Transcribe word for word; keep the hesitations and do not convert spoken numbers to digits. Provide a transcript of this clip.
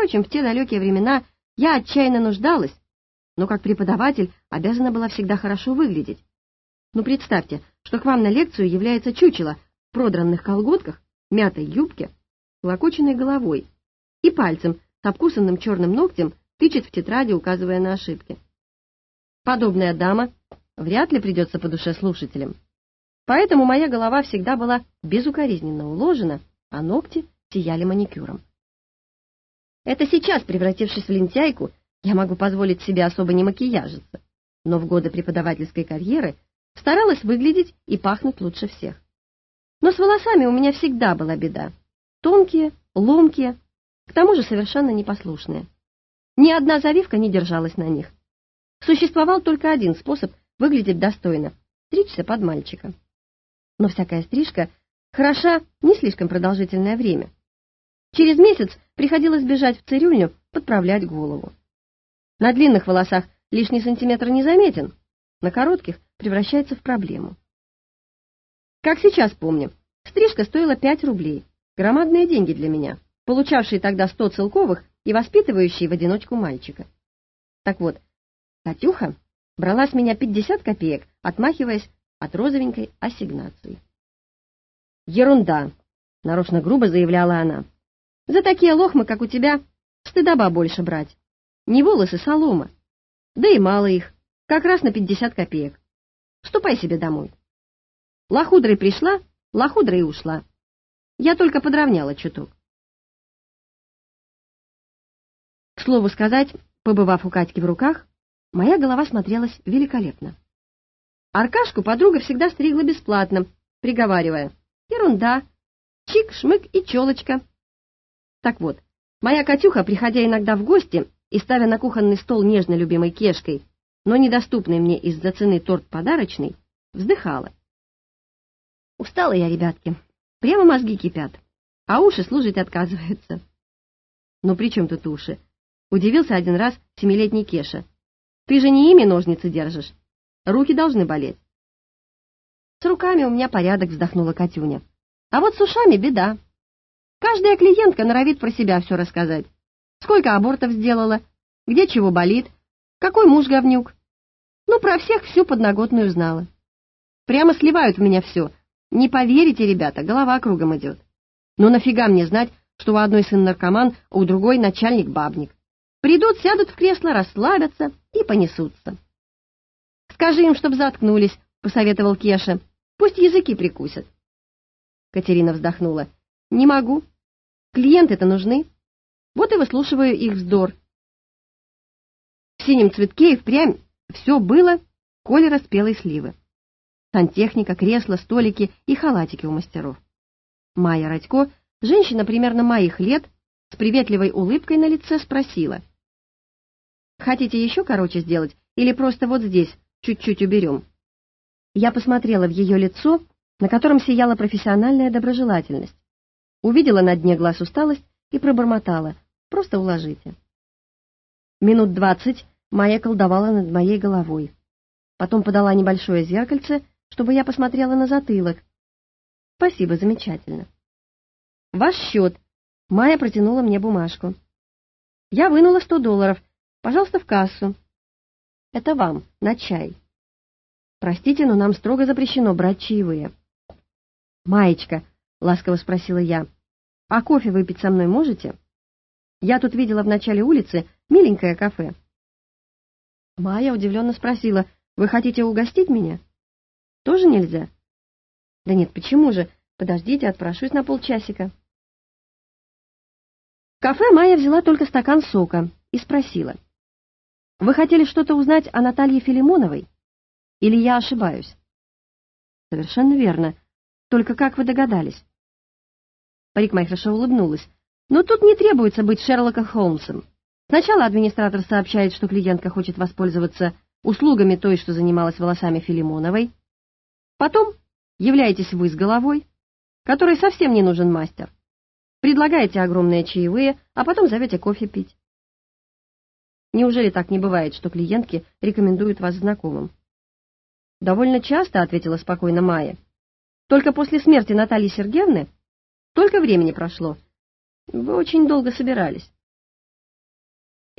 Впрочем, в те далекие времена я отчаянно нуждалась, но как преподаватель обязана была всегда хорошо выглядеть. Ну, представьте, что к вам на лекцию является чучело в продранных колготках, мятой юбке, клокоченной головой и пальцем с обкусанным черным ногтем тычет в тетради, указывая на ошибки. Подобная дама вряд ли придется по душе слушателям. Поэтому моя голова всегда была безукоризненно уложена, а ногти сияли маникюром. Это сейчас, превратившись в лентяйку, я могу позволить себе особо не макияжиться, но в годы преподавательской карьеры старалась выглядеть и пахнуть лучше всех. Но с волосами у меня всегда была беда. Тонкие, ломкие, к тому же совершенно непослушные. Ни одна завивка не держалась на них. Существовал только один способ выглядеть достойно — стричься под мальчика. Но всякая стрижка хороша не слишком продолжительное время. Через месяц приходилось бежать в цирюльню, подправлять голову. На длинных волосах лишний сантиметр не заметен, на коротких превращается в проблему. Как сейчас помню, стрижка стоила пять рублей, громадные деньги для меня, получавшие тогда сто целковых и воспитывающие в одиночку мальчика. Так вот, Катюха брала с меня пятьдесят копеек, отмахиваясь от розовенькой ассигнации. «Ерунда!» — нарочно грубо заявляла она. «За такие лохмы, как у тебя, стыдоба больше брать. Не волосы, солома. Да и мало их, как раз на пятьдесят копеек. Ступай себе домой». Лохудрой пришла, лохудрой и ушла. Я только подровняла чуток. К слову сказать, побывав у Катьки в руках, моя голова смотрелась великолепно. Аркашку подруга всегда стригла бесплатно, приговаривая: «Ерунда, чик, шмык и челочка». Так вот, моя Катюха, приходя иногда в гости и ставя на кухонный стол нежно любимой Кешкой, но недоступный мне из-за цены торт подарочный, вздыхала. «Устала я, ребятки, прямо мозги кипят, а уши слушать отказываются». «Ну при чем тут уши?» — удивился один раз семилетний Кеша. «Ты же не ими ножницы держишь. Руки должны болеть». «С руками у меня порядок», — вздохнула Катюня. «А вот с ушами беда. Каждая клиентка норовит про себя все рассказать. Сколько абортов сделала, где чего болит, какой муж говнюк. Ну, про всех всю подноготную знала. Прямо сливают в меня все. Не поверите, ребята, голова кругом идет. Ну нафига мне знать, что у одной сын наркоман, а у другой начальник-бабник? Придут, сядут в кресло, расслабятся и понесутся». «Скажи им, чтоб заткнулись», — посоветовал Кеша. «Пусть языки прикусят». Катерина вздохнула. «Не могу. Клиенты-то нужны. Вот и выслушиваю их вздор». В синем цветке и впрямь все было колера спелой сливы. Сантехника, кресла, столики и халатики у мастеров. Майя Радько, женщина примерно моих лет, с приветливой улыбкой на лице спросила: «Хотите еще короче сделать или просто вот здесь чуть-чуть уберем?» Я посмотрела в ее лицо, на котором сияла профессиональная доброжелательность. Увидела на дне глаз усталость и пробормотала: «Просто уложите». Минут двадцать Майя колдовала над моей головой. Потом подала небольшое зеркальце, чтобы я посмотрела на затылок. «Спасибо, замечательно». «Ваш счет». Майя протянула мне бумажку. Я вынула сто долларов. «Пожалуйста, в кассу». «Это вам, на чай». «Простите, но нам строго запрещено брать чаевые». «Маечка», — ласково спросила я, — «а кофе выпить со мной можете? Я тут видела в начале улицы миленькое кафе». Майя удивленно спросила: «Вы хотите угостить меня?» «Тоже нельзя?» «Да нет, почему же? Подождите, отпрошусь на полчасика». В кафе Майя взяла только стакан сока и спросила: «Вы хотели что-то узнать о Наталье Филимоновой? Или я ошибаюсь?» «Совершенно верно. Только как вы догадались?» Парикмахерша улыбнулась. «Но тут не требуется быть Шерлоком Холмсом. Сначала администратор сообщает, что клиентка хочет воспользоваться услугами той, что занималась волосами Филимоновой. Потом являетесь вы с головой, которой совсем не нужен мастер. Предлагаете огромные чаевые, а потом зовете кофе пить». «Неужели так не бывает, что клиентки рекомендуют вас знакомым?» «Довольно часто», — ответила спокойно Майя. «Только после смерти Натальи Сергеевны только времени прошло. Вы очень долго собирались».